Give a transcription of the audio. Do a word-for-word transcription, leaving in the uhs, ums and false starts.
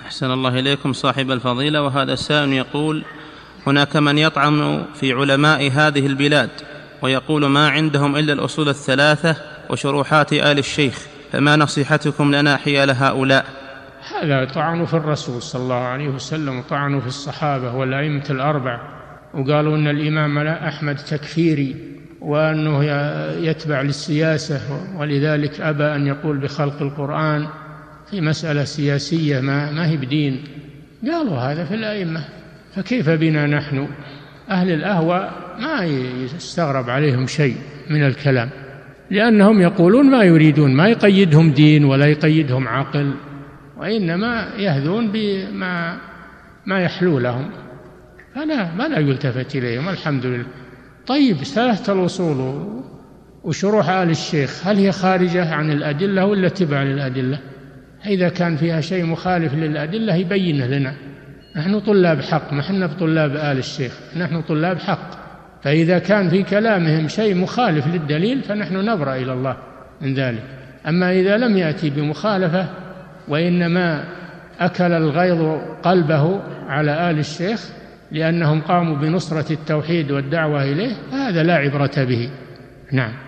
أحسن الله إليكم صاحب الفضيلة. وهذا السائل يقول: هناك من يطعن في علماء هذه البلاد ويقول ما عندهم إلا الأصول الثلاثة وشروحات آل الشيخ، فما نصيحتكم لنا حيال هؤلاء؟ هذا طعنوا في الرسول صلى الله عليه وسلم، وطعنوا في الصحابة والأئمة الأربع، وقالوا أن الإمام أحمد تكفيري وأنه يتبع للسياسة، ولذلك أبى أن يقول بخلق القرآن في مسألة سياسية ما, ما هي بدين. قالوا هذا في الأئمة، فكيف بنا نحن أهل الأهواء؟ ما يستغرب عليهم شيء من الكلام، لأنهم يقولون ما يريدون، ما يقيدهم دين ولا يقيدهم عقل، وإنما يهذون بما ما يحلو لهم، فلا ما لا يلتفت إليهم. الحمد لله. طيب، ثلاثة الأصول وشروح آل الشيخ هل هي خارجة عن الأدلة ولا تبع للأدلة؟ إذا كان فيها شيء مخالف للأدلة يبينه لنا، نحن طلاب حق، ما احنا بطلاب آل الشيخ، نحن طلاب حق، فإذا كان في كلامهم شيء مخالف للدليل فنحن نبرأ إلى الله من ذلك. أما إذا لم يأتي بمخالفة وإنما أكل الغيظ قلبه على آل الشيخ لأنهم قاموا بنصرة التوحيد والدعوة إليه، هذا لا عبرة به. نعم.